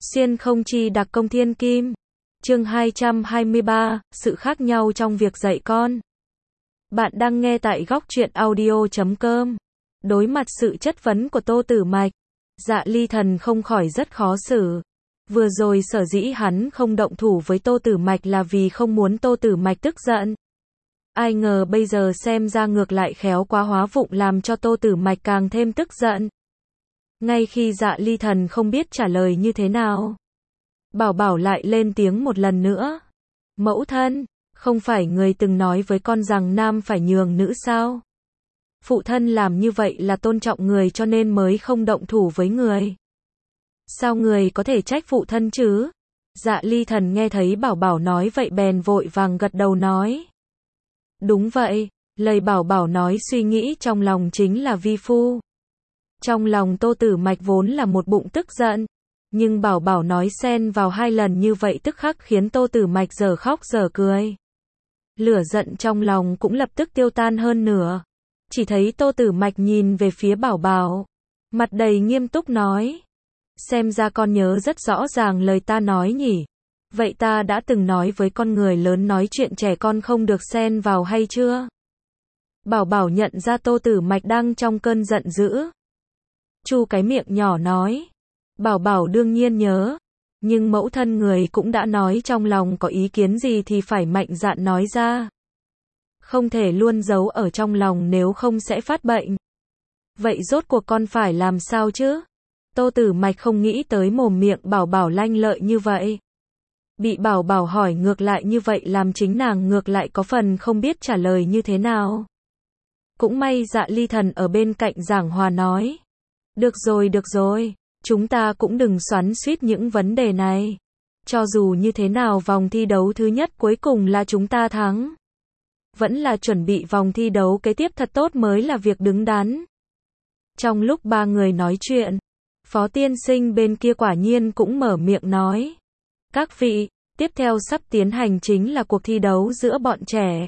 Xuyên không chi đặc công thiên kim. Chương 223, sự khác nhau trong việc dạy con. Bạn đang nghe tại góc truyện audio.com. Đối mặt sự chất vấn của Tô Tử Mạch, Dạ Ly Thần không khỏi rất khó xử. Vừa rồi sở dĩ hắn không động thủ với Tô Tử Mạch là vì không muốn Tô Tử Mạch tức giận. Ai ngờ bây giờ xem ra ngược lại khéo quá hóa vụng làm cho Tô Tử Mạch càng thêm tức giận. Ngay khi Dạ Ly Thần không biết trả lời như thế nào, Bảo Bảo lại lên tiếng một lần nữa. Mẫu thân, không phải người từng nói với con rằng nam phải nhường nữ sao? Phụ thân làm như vậy là tôn trọng người cho nên mới không động thủ với người. Sao người có thể trách phụ thân chứ? Dạ Ly Thần nghe thấy Bảo Bảo nói vậy bèn vội vàng gật đầu nói. Đúng vậy, lời Bảo Bảo nói suy nghĩ trong lòng chính là vi phu. Trong lòng Tô Tử Mạch vốn là một bụng tức giận, nhưng Bảo Bảo nói xen vào hai lần như vậy tức khắc khiến Tô Tử Mạch dở khóc dở cười. Lửa giận trong lòng cũng lập tức tiêu tan hơn nửa. Chỉ thấy Tô Tử Mạch nhìn về phía Bảo Bảo, mặt đầy nghiêm túc nói. Xem ra con nhớ rất rõ ràng lời ta nói nhỉ. Vậy ta đã từng nói với con người lớn nói chuyện trẻ con không được xen vào hay chưa? Bảo Bảo nhận ra Tô Tử Mạch đang trong cơn giận dữ. Chu cái miệng nhỏ nói. Bảo Bảo đương nhiên nhớ. Nhưng mẫu thân người cũng đã nói trong lòng có ý kiến gì thì phải mạnh dạn nói ra. Không thể luôn giấu ở trong lòng nếu không sẽ phát bệnh. Vậy rốt cuộc con phải làm sao chứ? Tô Tử Mạch không nghĩ tới mồm miệng Bảo Bảo lanh lợi như vậy. Bị Bảo Bảo hỏi ngược lại như vậy làm chính nàng ngược lại có phần không biết trả lời như thế nào. Cũng may Dạ Ly Thần ở bên cạnh giảng hòa nói. Được rồi, chúng ta cũng đừng xoắn xuýt những vấn đề này. Cho dù như thế nào vòng thi đấu thứ nhất cuối cùng là chúng ta thắng. Vẫn là chuẩn bị vòng thi đấu kế tiếp thật tốt mới là việc đứng đắn. Trong lúc ba người nói chuyện, Phó tiên sinh bên kia quả nhiên cũng mở miệng nói. Các vị, tiếp theo sắp tiến hành chính là cuộc thi đấu giữa bọn trẻ.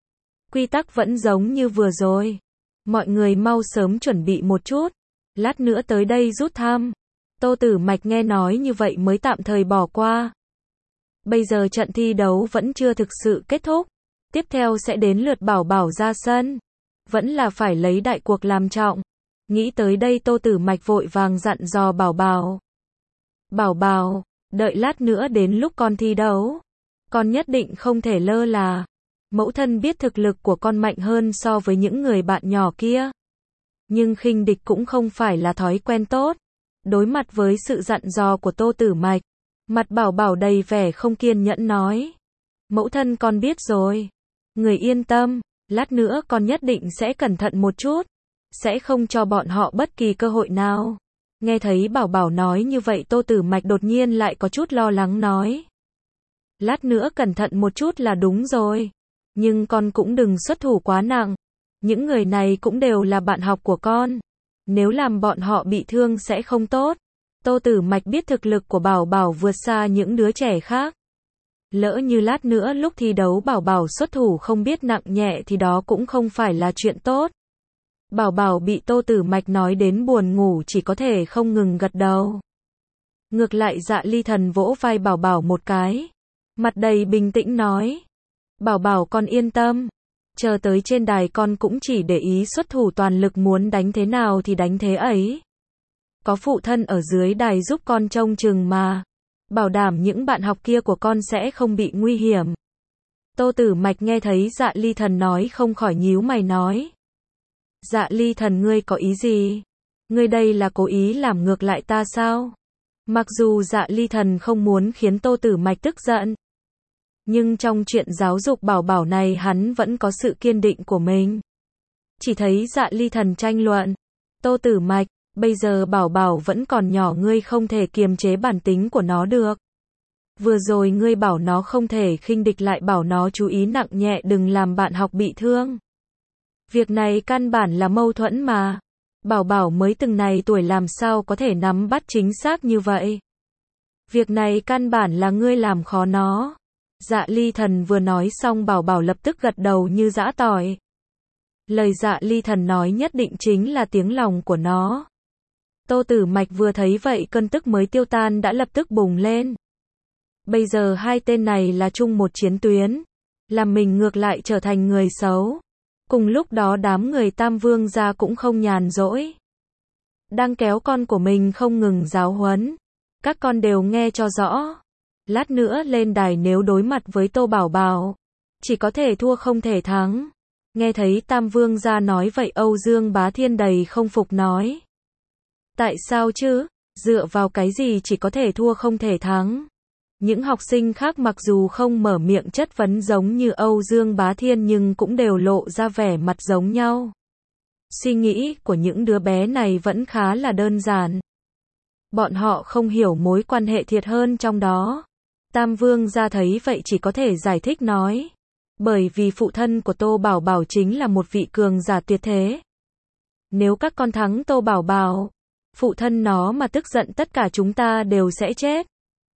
Quy tắc vẫn giống như vừa rồi. Mọi người mau sớm chuẩn bị một chút. Lát nữa tới đây rút thăm. Tô Tử Mạch nghe nói như vậy mới tạm thời bỏ qua. Bây giờ trận thi đấu vẫn chưa thực sự kết thúc. Tiếp theo sẽ đến lượt Bảo Bảo ra sân. Vẫn là phải lấy đại cuộc làm trọng. Nghĩ tới đây Tô Tử Mạch vội vàng dặn dò Bảo Bảo. Bảo Bảo, đợi lát nữa đến lúc con thi đấu. Con nhất định không thể lơ là. Mẫu thân biết thực lực của con mạnh hơn so với những người bạn nhỏ kia. Nhưng khinh địch cũng không phải là thói quen tốt. Đối mặt với sự dặn dò của Tô Tử Mạch, mặt Bảo Bảo đầy vẻ không kiên nhẫn nói. Mẫu thân con biết rồi. Người yên tâm, lát nữa con nhất định sẽ cẩn thận một chút. Sẽ không cho bọn họ bất kỳ cơ hội nào. Nghe thấy Bảo Bảo nói như vậy Tô Tử Mạch đột nhiên lại có chút lo lắng nói. Lát nữa cẩn thận một chút là đúng rồi. Nhưng con cũng đừng xuất thủ quá nặng. Những người này cũng đều là bạn học của con. Nếu làm bọn họ bị thương sẽ không tốt. Tô Tử Mạch biết thực lực của Bảo Bảo vượt xa những đứa trẻ khác. Lỡ như lát nữa lúc thi đấu Bảo Bảo xuất thủ không biết nặng nhẹ thì đó cũng không phải là chuyện tốt. Bảo Bảo bị Tô Tử Mạch nói đến buồn ngủ chỉ có thể không ngừng gật đầu. Ngược lại Dạ Ly Thần vỗ vai Bảo Bảo một cái. Mặt đầy bình tĩnh nói. Bảo Bảo con yên tâm. Chờ tới trên đài con cũng chỉ để ý xuất thủ toàn lực muốn đánh thế nào thì đánh thế ấy. Có phụ thân ở dưới đài giúp con trông chừng mà. Bảo đảm những bạn học kia của con sẽ không bị nguy hiểm. Tô Tử Mạch nghe thấy Dạ Ly Thần nói không khỏi nhíu mày nói. Dạ Ly Thần ngươi có ý gì? Ngươi đây là cố ý làm ngược lại ta sao? Mặc dù Dạ Ly Thần không muốn khiến Tô Tử Mạch tức giận. Nhưng trong chuyện giáo dục Bảo Bảo này hắn vẫn có sự kiên định của mình. Chỉ thấy Dạ Ly Thần tranh luận. Tô Tử Mạch, bây giờ Bảo Bảo vẫn còn nhỏ ngươi không thể kiềm chế bản tính của nó được. Vừa rồi ngươi bảo nó không thể khinh địch lại bảo nó chú ý nặng nhẹ đừng làm bạn học bị thương. Việc này căn bản là mâu thuẫn mà. Bảo Bảo mới từng này tuổi làm sao có thể nắm bắt chính xác như vậy. Việc này căn bản là ngươi làm khó nó. Dạ Ly Thần vừa nói xong Bảo Bảo lập tức gật đầu như giã tỏi. Lời Dạ Ly Thần nói nhất định chính là tiếng lòng của nó. Tô Tử Mạch vừa thấy vậy cơn tức mới tiêu tan đã lập tức bùng lên. Bây giờ hai tên này là chung một chiến tuyến, làm mình ngược lại trở thành người xấu. Cùng lúc đó đám người Tam Vương gia cũng không nhàn rỗi. Đang kéo con của mình không ngừng giáo huấn. Các con đều nghe cho rõ. Lát nữa lên đài nếu đối mặt với Tô Bảo Bảo, chỉ có thể thua không thể thắng. Nghe thấy Tam Vương gia nói vậy Âu Dương Bá Thiên đầy không phục nói. Tại sao chứ? Dựa vào cái gì chỉ có thể thua không thể thắng? Những học sinh khác mặc dù không mở miệng chất vấn giống như Âu Dương Bá Thiên nhưng cũng đều lộ ra vẻ mặt giống nhau. Suy nghĩ của những đứa bé này vẫn khá là đơn giản. Bọn họ không hiểu mối quan hệ thiệt hơn trong đó. Tam Vương gia thấy vậy chỉ có thể giải thích nói. Bởi vì phụ thân của Tô Bảo Bảo chính là một vị cường giả tuyệt thế. Nếu các con thắng Tô Bảo Bảo, phụ thân nó mà tức giận tất cả chúng ta đều sẽ chết.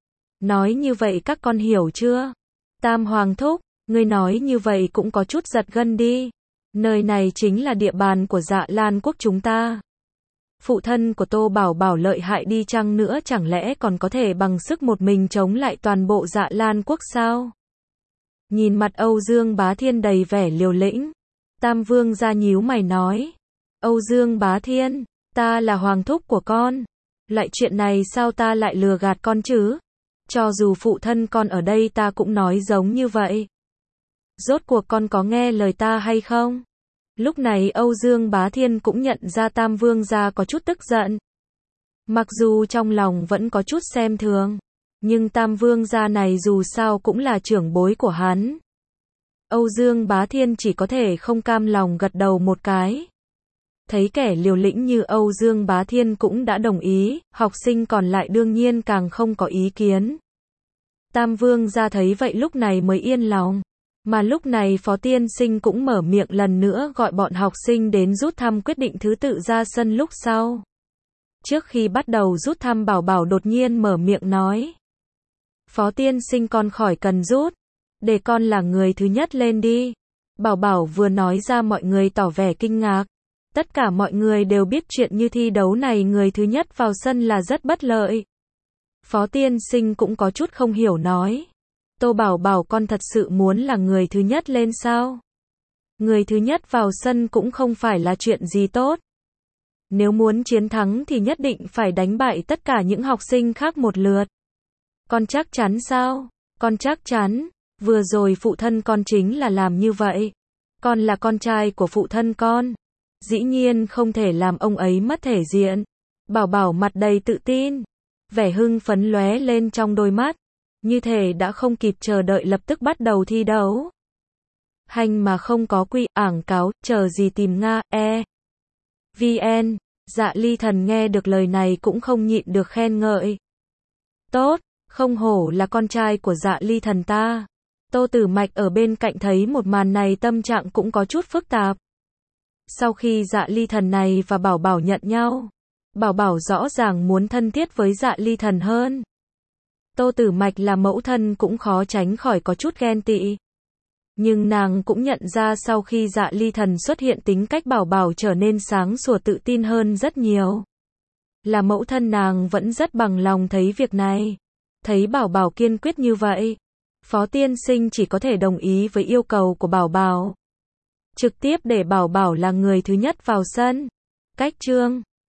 Nói như vậy các con hiểu chưa? Tam Hoàng thúc, ngươi nói như vậy cũng có chút giật gân đi. Nơi này chính là địa bàn của Dạ Lan quốc chúng ta. Phụ thân của Tô Bảo Bảo lợi hại đi chăng nữa chẳng lẽ còn có thể bằng sức một mình chống lại toàn bộ Dạ Lan quốc sao? Nhìn mặt Âu Dương Bá Thiên đầy vẻ liều lĩnh. Tam Vương gia nhíu mày nói. Âu Dương Bá Thiên, ta là hoàng thúc của con. Lại chuyện này sao ta lại lừa gạt con chứ? Cho dù phụ thân con ở đây ta cũng nói giống như vậy. Rốt cuộc con có nghe lời ta hay không? Lúc này Âu Dương Bá Thiên cũng nhận ra Tam Vương gia có chút tức giận. Mặc dù trong lòng vẫn có chút xem thường, nhưng Tam Vương gia này dù sao cũng là trưởng bối của hắn. Âu Dương Bá Thiên chỉ có thể không cam lòng gật đầu một cái. Thấy kẻ liều lĩnh như Âu Dương Bá Thiên cũng đã đồng ý, học sinh còn lại đương nhiên càng không có ý kiến. Tam Vương gia thấy vậy lúc này mới yên lòng. Mà lúc này Phó Tiên Sinh cũng mở miệng lần nữa gọi bọn học sinh đến rút thăm quyết định thứ tự ra sân lúc sau. Trước khi bắt đầu rút thăm Bảo Bảo đột nhiên mở miệng nói. Phó Tiên Sinh con khỏi cần rút. Để con là người thứ nhất lên đi. Bảo Bảo vừa nói ra mọi người tỏ vẻ kinh ngạc. Tất cả mọi người đều biết chuyện như thi đấu này người thứ nhất vào sân là rất bất lợi. Phó Tiên Sinh cũng có chút không hiểu nói. Tô Bảo Bảo con thật sự muốn là người thứ nhất lên sao? Người thứ nhất vào sân cũng không phải là chuyện gì tốt. Nếu muốn chiến thắng thì nhất định phải đánh bại tất cả những học sinh khác một lượt. Con chắc chắn sao? Con chắc chắn. Vừa rồi phụ thân con chính là làm như vậy. Con là con trai của phụ thân con. Dĩ nhiên không thể làm ông ấy mất thể diện. Bảo Bảo mặt đầy tự tin. Vẻ hưng phấn lóe lên trong đôi mắt. Như thể đã không kịp chờ đợi lập tức bắt đầu thi đấu. Hành mà không có quy, ảng cáo, chờ gì tìm Nga, VN. Dạ Ly Thần nghe được lời này cũng không nhịn được khen ngợi. Tốt, không hổ là con trai của Dạ Ly Thần ta. Tô Tử Mạch ở bên cạnh thấy một màn này tâm trạng cũng có chút phức tạp. Sau khi Dạ Ly Thần này và Bảo Bảo nhận nhau, Bảo Bảo rõ ràng muốn thân thiết với Dạ Ly Thần hơn. Tô Tử Mạch là mẫu thân cũng khó tránh khỏi có chút ghen tị. Nhưng nàng cũng nhận ra sau khi Dạ Ly Thần xuất hiện tính cách Bảo Bảo trở nên sáng sủa tự tin hơn rất nhiều. Là mẫu thân nàng vẫn rất bằng lòng thấy việc này. Thấy Bảo Bảo kiên quyết như vậy, Phó Tiên Sinh chỉ có thể đồng ý với yêu cầu của Bảo Bảo. Trực tiếp để Bảo Bảo là người thứ nhất vào sân. Cách chương